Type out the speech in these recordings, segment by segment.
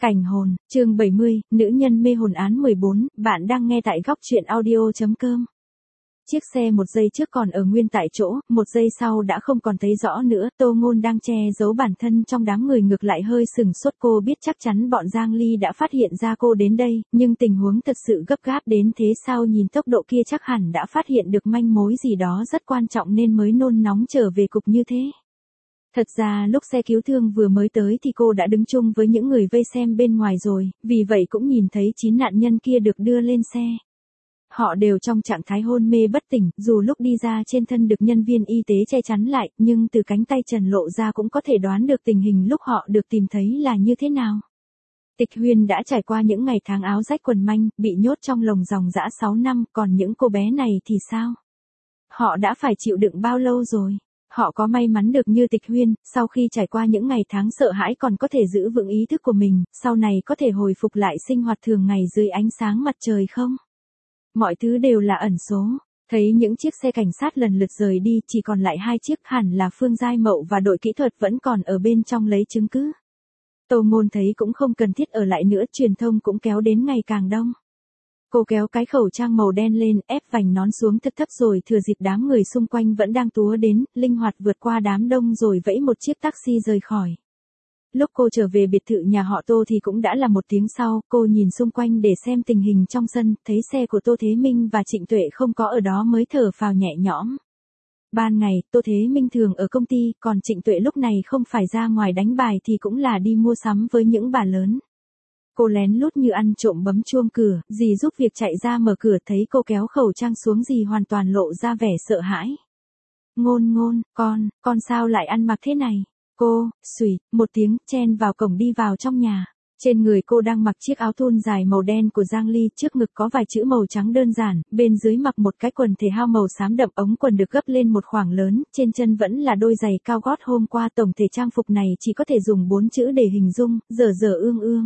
Cảnh hồn, chương 70, nữ nhân mê hồn án 14, bạn đang nghe tại góc truyện audio.com. Chiếc xe một giây trước còn ở nguyên tại chỗ, một giây sau đã không còn thấy rõ nữa, Tô Ngôn đang che giấu bản thân trong đám người ngược lại hơi sừng sốt. Cô biết chắc chắn bọn Giang Ly đã phát hiện ra cô đến đây, nhưng tình huống thật sự gấp gáp đến thế sao, nhìn tốc độ kia chắc hẳn đã phát hiện được manh mối gì đó rất quan trọng nên mới nôn nóng trở về cục như thế. Thật ra lúc xe cứu thương vừa mới tới thì cô đã đứng chung với những người vây xem bên ngoài rồi, vì vậy cũng nhìn thấy 9 nạn nhân kia được đưa lên xe. Họ đều trong trạng thái hôn mê bất tỉnh, dù lúc đi ra trên thân được nhân viên y tế che chắn lại, nhưng từ cánh tay trần lộ ra cũng có thể đoán được tình hình lúc họ được tìm thấy là như thế nào. Tịch Huyên đã trải qua những ngày tháng áo rách quần manh, bị nhốt trong lồng giòng dã 6 năm, còn những cô bé này thì sao? Họ đã phải chịu đựng bao lâu rồi? Họ có may mắn được như Tịch Huyên, sau khi trải qua những ngày tháng sợ hãi còn có thể giữ vững ý thức của mình, sau này có thể hồi phục lại sinh hoạt thường ngày dưới ánh sáng mặt trời không? Mọi thứ đều là ẩn số. Thấy những chiếc xe cảnh sát lần lượt rời đi, chỉ còn lại 2 chiếc, hẳn là Phương Giai Mậu và đội kỹ thuật vẫn còn ở bên trong lấy chứng cứ. Tô Ngôn thấy cũng không cần thiết ở lại nữa, truyền thông cũng kéo đến ngày càng đông. Cô kéo cái khẩu trang màu đen lên, ép vành nón xuống thật thấp rồi thừa dịp đám người xung quanh vẫn đang túa đến, linh hoạt vượt qua đám đông rồi vẫy một chiếc taxi rời khỏi. Lúc cô trở về biệt thự nhà họ Tô thì cũng đã là 1 tiếng sau, cô nhìn xung quanh để xem tình hình trong sân, thấy xe của Tô Thế Minh và Trịnh Tuệ không có ở đó mới thở phào nhẹ nhõm. Ban ngày, Tô Thế Minh thường ở công ty, còn Trịnh Tuệ lúc này không phải ra ngoài đánh bài thì cũng là đi mua sắm với những bà lớn. Cô lén lút như ăn trộm bấm chuông cửa, dì giúp việc chạy ra mở cửa thấy cô kéo khẩu trang xuống, dì hoàn toàn lộ ra vẻ sợ hãi. Ngôn Ngôn, con sao lại ăn mặc thế này? Cô, xùy, một tiếng, chen vào cổng đi vào trong nhà. Trên người cô đang mặc chiếc áo thun dài màu đen của Giang Ly, trước ngực có vài chữ màu trắng đơn giản, bên dưới mặc một cái quần thể thao màu xám đậm, ống quần được gấp lên một khoảng lớn, trên chân vẫn là đôi giày cao gót hôm qua. Tổng thể trang phục này chỉ có thể dùng 4 chữ để hình dung, dở dở ương ương.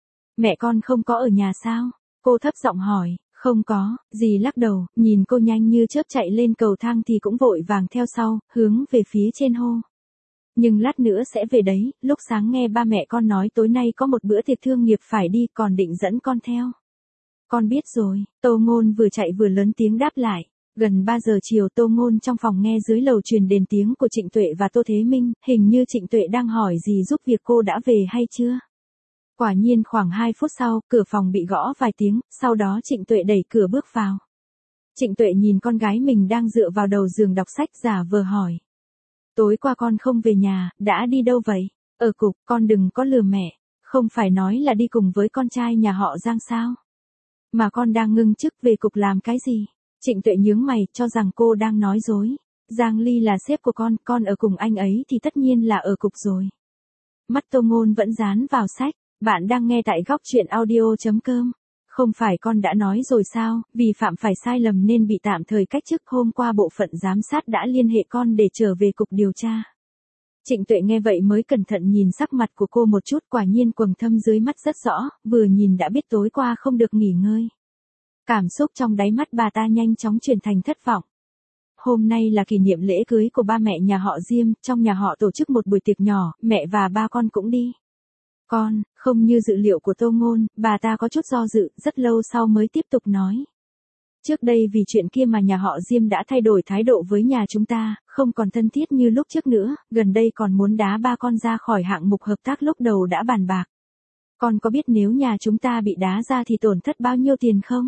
Mẹ con không có ở nhà sao? Cô thấp giọng hỏi. Không có, dì lắc đầu, nhìn cô nhanh như chớp chạy lên cầu thang thì cũng vội vàng theo sau, hướng về phía trên hô. Nhưng lát nữa sẽ về đấy, lúc sáng nghe ba mẹ con nói tối nay có một bữa tiệc thương nghiệp phải đi, còn định dẫn con theo. Con biết rồi, Tô Ngôn vừa chạy vừa lớn tiếng đáp lại. Gần 3 giờ chiều, Tô Ngôn trong phòng nghe dưới lầu truyền đến tiếng của Trịnh Tuệ và Tô Thế Minh, hình như Trịnh Tuệ đang hỏi dì giúp việc cô đã về hay chưa. Quả nhiên khoảng 2 phút sau, cửa phòng bị gõ vài tiếng, sau đó Trịnh Tuệ đẩy cửa bước vào. Trịnh Tuệ nhìn con gái mình đang dựa vào đầu giường đọc sách, giả vờ hỏi. Tối qua con không về nhà, đã đi đâu vậy? Ở cục, con đừng có lừa mẹ, không phải nói là đi cùng với con trai nhà họ Giang sao? Mà con đang ngưng chức về cục làm cái gì? Trịnh Tuệ nhướng mày, cho rằng cô đang nói dối. Giang Ly là sếp của con ở cùng anh ấy thì tất nhiên là ở cục rồi. Mắt Tô Ngôn vẫn dán vào sách. Bạn đang nghe tại góc truyện audio.com. Không phải con đã nói rồi sao, vì phạm phải sai lầm nên bị tạm thời cách chức, hôm qua bộ phận giám sát đã liên hệ con để trở về cục điều tra. Trịnh Tuệ nghe vậy mới cẩn thận nhìn sắc mặt của cô một chút, quả nhiên quầng thâm dưới mắt rất rõ, vừa nhìn đã biết tối qua không được nghỉ ngơi. Cảm xúc trong đáy mắt bà ta nhanh chóng chuyển thành thất vọng. Hôm nay là kỷ niệm lễ cưới của ba mẹ nhà họ Diêm, trong nhà họ tổ chức một buổi tiệc nhỏ, mẹ và ba con cũng đi. Con, không như dự liệu của Tô Ngôn, bà ta có chút do dự, rất lâu sau mới tiếp tục nói. Trước đây vì chuyện kia mà nhà họ Diêm đã thay đổi thái độ với nhà chúng ta, không còn thân thiết như lúc trước nữa, gần đây còn muốn đá ba con ra khỏi hạng mục hợp tác lúc đầu đã bàn bạc. Con có biết nếu nhà chúng ta bị đá ra thì tổn thất bao nhiêu tiền không?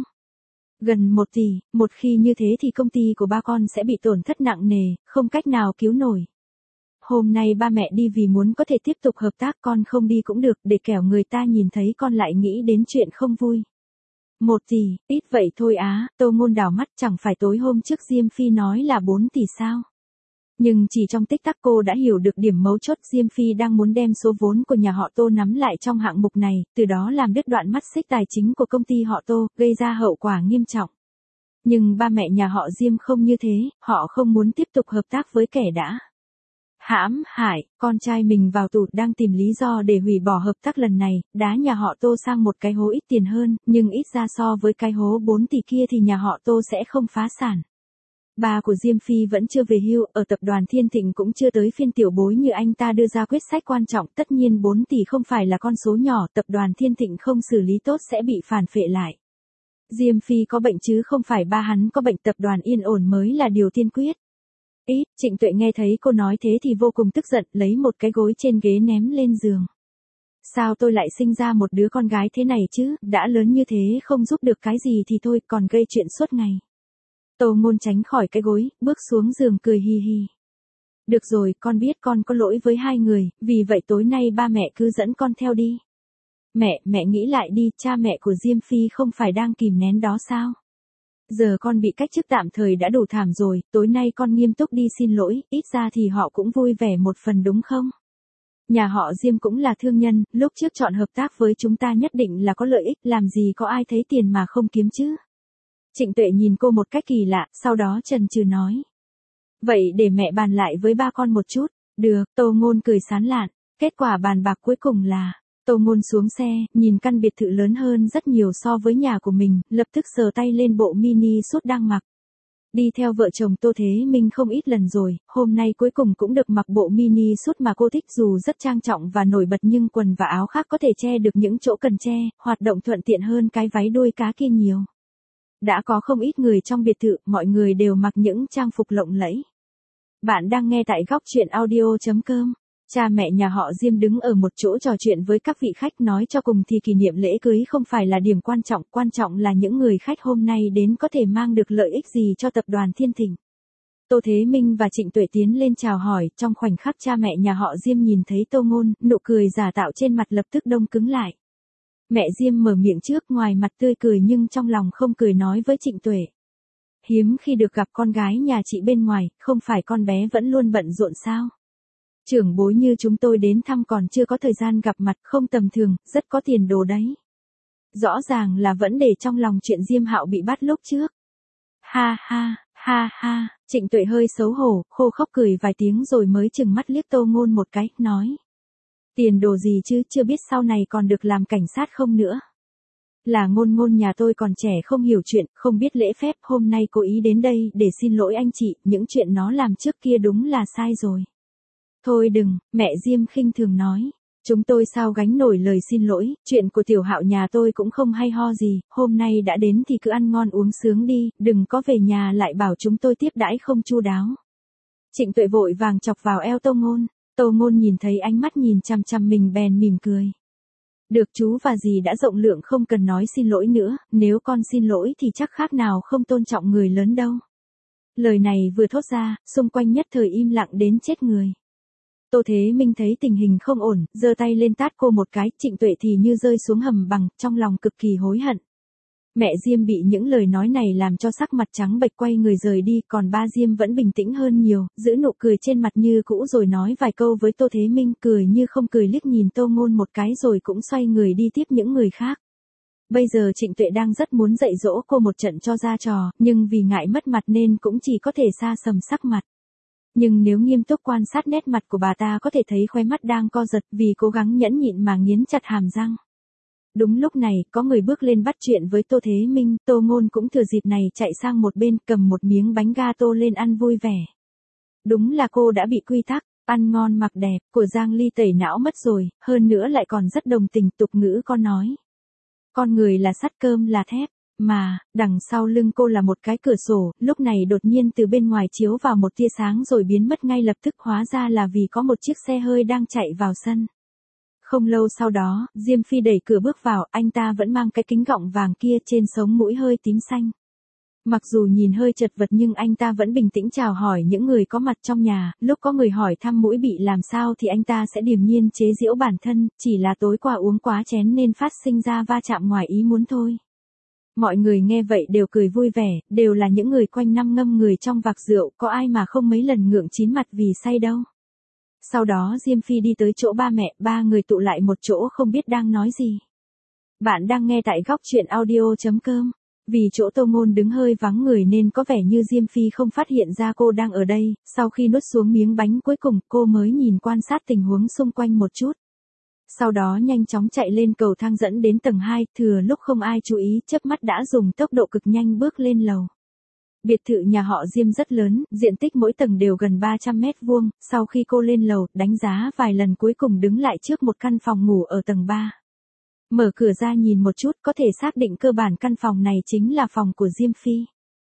Gần 1 tỷ, một khi như thế thì công ty của ba con sẽ bị tổn thất nặng nề, không cách nào cứu nổi. Hôm nay ba mẹ đi vì muốn có thể tiếp tục hợp tác, con không đi cũng được, để kẻo người ta nhìn thấy con lại nghĩ đến chuyện không vui. 1 tỷ, ít vậy thôi á, Tô Ngôn đảo mắt, chẳng phải tối hôm trước Diêm Phi nói là 4 tỷ sao? Nhưng chỉ trong tích tắc cô đã hiểu được điểm mấu chốt, Diêm Phi đang muốn đem số vốn của nhà họ Tô nắm lại trong hạng mục này, từ đó làm đứt đoạn mắt xích tài chính của công ty họ Tô, gây ra hậu quả nghiêm trọng. Nhưng ba mẹ nhà họ Diêm không như thế, họ không muốn tiếp tục hợp tác với kẻ đã hãm hại con trai mình vào tù, đang tìm lý do để hủy bỏ hợp tác lần này, đá nhà họ Tô sang một cái hố ít tiền hơn, nhưng ít ra so với cái hố 4 tỷ kia thì nhà họ Tô sẽ không phá sản. Ba của Diêm Phi vẫn chưa về hưu, ở tập đoàn Thiên Thịnh cũng chưa tới phiên tiểu bối như anh ta đưa ra quyết sách quan trọng, tất nhiên 4 tỷ không phải là con số nhỏ, tập đoàn Thiên Thịnh không xử lý tốt sẽ bị phản phệ lại. Diêm Phi có bệnh chứ không phải ba hắn có bệnh, tập đoàn yên ổn mới là điều tiên quyết. Trịnh Tuệ nghe thấy cô nói thế thì vô cùng tức giận, lấy một cái gối trên ghế ném lên giường. Sao tôi lại sinh ra một đứa con gái thế này chứ, đã lớn như thế không giúp được cái gì thì thôi, còn gây chuyện suốt ngày. Tô Ngôn tránh khỏi cái gối, bước xuống giường cười hi hi. Được rồi, con biết con có lỗi với hai người, vì vậy tối nay ba mẹ cứ dẫn con theo đi. Mẹ nghĩ lại đi, cha mẹ của Diêm Phi không phải đang kìm nén đó sao? Giờ con bị cách chức tạm thời đã đủ thảm rồi, tối nay con nghiêm túc đi xin lỗi, ít ra thì họ cũng vui vẻ một phần đúng không? Nhà họ Diêm cũng là thương nhân, lúc trước chọn hợp tác với chúng ta nhất định là có lợi ích, làm gì có ai thấy tiền mà không kiếm chứ? Trịnh Tuệ nhìn cô một cách kỳ lạ, sau đó chần chừ nói. Vậy để mẹ bàn lại với ba con một chút. Được, Tô Ngôn cười sán lạn. Kết quả bàn bạc cuối cùng là, Tô Ngôn xuống xe, nhìn căn biệt thự lớn hơn rất nhiều so với nhà của mình, lập tức sờ tay lên bộ mini suit đang mặc. Đi theo vợ chồng Tô Thế Minh không ít lần rồi, hôm nay cuối cùng cũng được mặc bộ mini suit mà cô thích, dù rất trang trọng và nổi bật nhưng quần và áo khác có thể che được những chỗ cần che, hoạt động thuận tiện hơn cái váy đuôi cá kia nhiều. Đã có không ít người trong biệt thự, mọi người đều mặc những trang phục lộng lẫy. Bạn đang nghe tại góc truyện audio.com. Cha mẹ nhà họ Diêm đứng ở một chỗ trò chuyện với các vị khách, nói cho cùng thì kỷ niệm lễ cưới không phải là điểm quan trọng là những người khách hôm nay đến có thể mang được lợi ích gì cho tập đoàn Thiên Thịnh. Tô Thế Minh và Trịnh Tuệ tiến lên chào hỏi, trong khoảnh khắc cha mẹ nhà họ Diêm nhìn thấy Tô Ngôn, nụ cười giả tạo trên mặt lập tức đông cứng lại. Mẹ Diêm mở miệng trước, ngoài mặt tươi cười nhưng trong lòng không cười, nói với Trịnh Tuệ. Hiếm khi được gặp con gái nhà chị bên ngoài, không phải con bé vẫn luôn bận rộn sao? Trưởng bối như chúng tôi đến thăm còn chưa có thời gian gặp mặt, không tầm thường, rất có tiền đồ đấy. Rõ ràng là vẫn để trong lòng chuyện Diêm Hạo bị bắt lúc trước. Ha ha, Trịnh Tuệ hơi xấu hổ, khô khóc cười vài tiếng rồi mới chừng mắt liếc Tô Ngôn một cái, nói. Tiền đồ gì chứ, chưa biết sau này còn được làm cảnh sát không nữa. Là Ngôn nhà tôi còn trẻ không hiểu chuyện, không biết lễ phép, hôm nay cố ý đến đây để xin lỗi anh chị, những chuyện nó làm trước kia đúng là sai rồi. Thôi đừng, mẹ Diêm khinh thường nói. Chúng tôi sao gánh nổi lời xin lỗi, chuyện của Tiểu Hạo nhà tôi cũng không hay ho gì, hôm nay đã đến thì cứ ăn ngon uống sướng đi, đừng có về nhà lại bảo chúng tôi tiếp đãi không chu đáo. Trịnh Tuệ vội vàng chọc vào eo Tô Ngôn. Tô Ngôn nhìn thấy ánh mắt nhìn chằm chằm mình bèn mỉm cười. Được, chú và dì đã rộng lượng không cần nói xin lỗi nữa, nếu con xin lỗi thì chắc khác nào không tôn trọng người lớn đâu. Lời này vừa thốt ra, xung quanh nhất thời im lặng đến chết người. Tô Thế Minh thấy tình hình không ổn, giơ tay lên tát cô một cái, Trịnh Tuệ thì như rơi xuống hầm băng, trong lòng cực kỳ hối hận. Mẹ Diêm bị những lời nói này làm cho sắc mặt trắng bệch quay người rời đi, còn ba Diêm vẫn bình tĩnh hơn nhiều, giữ nụ cười trên mặt như cũ rồi nói vài câu với Tô Thế Minh, cười như không cười liếc nhìn Tô Ngôn một cái rồi cũng xoay người đi tiếp những người khác. Bây giờ Trịnh Tuệ đang rất muốn dạy dỗ cô một trận cho ra trò, nhưng vì ngại mất mặt nên cũng chỉ có thể xa sầm sắc mặt. Nhưng nếu nghiêm túc quan sát nét mặt của bà ta có thể thấy khóe mắt đang co giật vì cố gắng nhẫn nhịn mà nghiến chặt hàm răng. Đúng lúc này, có người bước lên bắt chuyện với Tô Thế Minh, Tô Ngôn cũng thừa dịp này chạy sang một bên cầm một miếng bánh gato lên ăn vui vẻ. Đúng là cô đã bị quy tắc, ăn ngon mặc đẹp, của Giang Ly tẩy não mất rồi, hơn nữa lại còn rất đồng tình, tục ngữ con nói. Con người là sắt, cơm là thép. Mà, đằng sau lưng cô là một cái cửa sổ, lúc này đột nhiên từ bên ngoài chiếu vào một tia sáng rồi biến mất ngay lập tức, hóa ra là vì có một chiếc xe hơi đang chạy vào sân. Không lâu sau đó, Diêm Phi đẩy cửa bước vào, anh ta vẫn mang cái kính gọng vàng kia, trên sống mũi hơi tím xanh. Mặc dù nhìn hơi chật vật nhưng anh ta vẫn bình tĩnh chào hỏi những người có mặt trong nhà, lúc có người hỏi thăm mũi bị làm sao thì anh ta sẽ điềm nhiên chế giễu bản thân, chỉ là tối qua uống quá chén nên phát sinh ra va chạm ngoài ý muốn thôi. Mọi người nghe vậy đều cười vui vẻ, đều là những người quanh năm ngâm người trong vạc rượu, có ai mà không mấy lần ngượng chín mặt vì say đâu. Sau đó Diêm Phi đi tới chỗ ba mẹ, ba người tụ lại một chỗ không biết đang nói gì. Bạn đang nghe tại góc truyện audio.com. Vì chỗ Tô Ngôn đứng hơi vắng người nên có vẻ như Diêm Phi không phát hiện ra cô đang ở đây, sau khi nuốt xuống miếng bánh cuối cùng cô mới nhìn quan sát tình huống xung quanh một chút. Sau đó nhanh chóng chạy lên cầu thang dẫn đến tầng 2, thừa lúc không ai chú ý, chớp mắt đã dùng tốc độ cực nhanh bước lên lầu. Biệt thự nhà họ Diêm rất lớn, diện tích mỗi tầng đều gần 300 mét vuông, sau khi cô lên lầu, đánh giá vài lần cuối cùng đứng lại trước một căn phòng ngủ ở tầng 3. Mở cửa ra nhìn một chút có thể xác định cơ bản căn phòng này chính là phòng của Diêm Phi.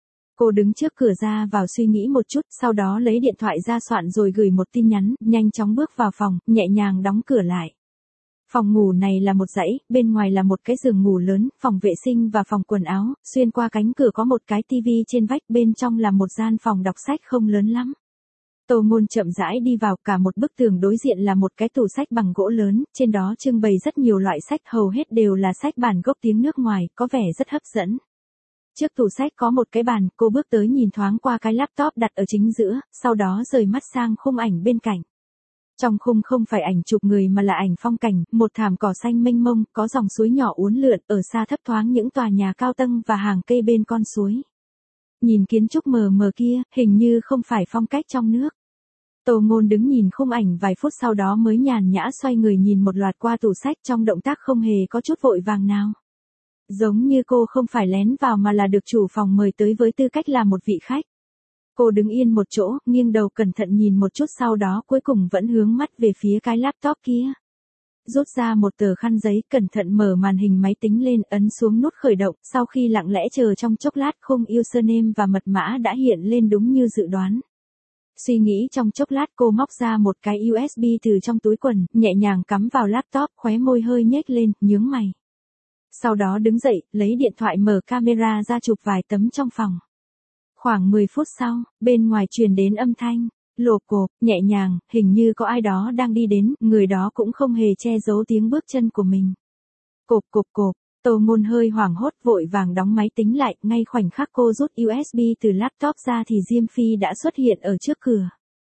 Cô đứng trước cửa ra vào suy nghĩ một chút, sau đó lấy điện thoại ra soạn rồi gửi một tin nhắn, nhanh chóng bước vào phòng, nhẹ nhàng đóng cửa lại. Phòng ngủ này là một dãy, bên ngoài là một cái giường ngủ lớn, phòng vệ sinh và phòng quần áo, xuyên qua cánh cửa có một cái tivi trên vách, bên trong là một gian phòng đọc sách không lớn lắm. Tô Ngôn chậm rãi đi vào, cả một bức tường đối diện là một cái tủ sách bằng gỗ lớn, trên đó trưng bày rất nhiều loại sách, hầu hết đều là sách bản gốc tiếng nước ngoài, có vẻ rất hấp dẫn. Trước tủ sách có một cái bàn, cô bước tới nhìn thoáng qua cái laptop đặt ở chính giữa, sau đó rời mắt sang khung ảnh bên cạnh. Trong khung không phải ảnh chụp người mà là ảnh phong cảnh, một thảm cỏ xanh mênh mông, có dòng suối nhỏ uốn lượn, ở xa thấp thoáng những tòa nhà cao tầng và hàng cây bên con suối. Nhìn kiến trúc mờ mờ kia, hình như không phải phong cách trong nước. Tô Ngôn đứng nhìn khung ảnh vài phút sau đó mới nhàn nhã xoay người nhìn một loạt qua tủ sách, trong động tác không hề có chút vội vàng nào. Giống như cô không phải lén vào mà là được chủ phòng mời tới với tư cách là một vị khách. Cô đứng yên một chỗ, nghiêng đầu cẩn thận nhìn một chút, sau đó cuối cùng vẫn hướng mắt về phía cái laptop kia. Rút ra một tờ khăn giấy, cẩn thận mở màn hình máy tính lên, ấn xuống nút khởi động, sau khi lặng lẽ chờ trong chốc lát, khung username và mật mã đã hiện lên đúng như dự đoán. Suy nghĩ trong chốc lát, cô móc ra một cái USB từ trong túi quần, nhẹ nhàng cắm vào laptop, khóe môi hơi nhếch lên, nhướng mày. Sau đó đứng dậy, lấy điện thoại mở camera ra chụp vài tấm trong phòng. Khoảng 10 phút sau, bên ngoài truyền đến âm thanh, lộp cộp, nhẹ nhàng, hình như có ai đó đang đi đến, người đó cũng không hề che giấu tiếng bước chân của mình. Cộp cộp cộp, Tô Ngôn hơi hoảng hốt vội vàng đóng máy tính lại, ngay khoảnh khắc cô rút USB từ laptop ra thì Diêm Phi đã xuất hiện ở trước cửa.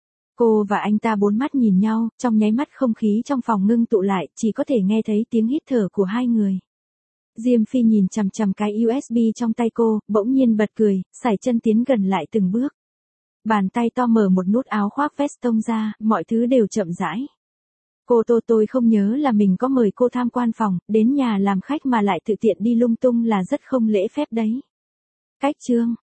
Cô và anh ta bốn mắt nhìn nhau, trong nháy mắt không khí trong phòng ngưng tụ lại, chỉ có thể nghe thấy tiếng hít thở của hai người. Diêm Phi nhìn chằm chằm cái USB trong tay cô, bỗng nhiên bật cười, sải chân tiến gần lại từng bước. Bàn tay to mở một nút áo khoác vest tông ra, mọi thứ đều chậm rãi. Tôi không nhớ là mình có mời cô tham quan phòng, đến nhà làm khách mà lại tự tiện đi lung tung là rất không lễ phép đấy. Cách chương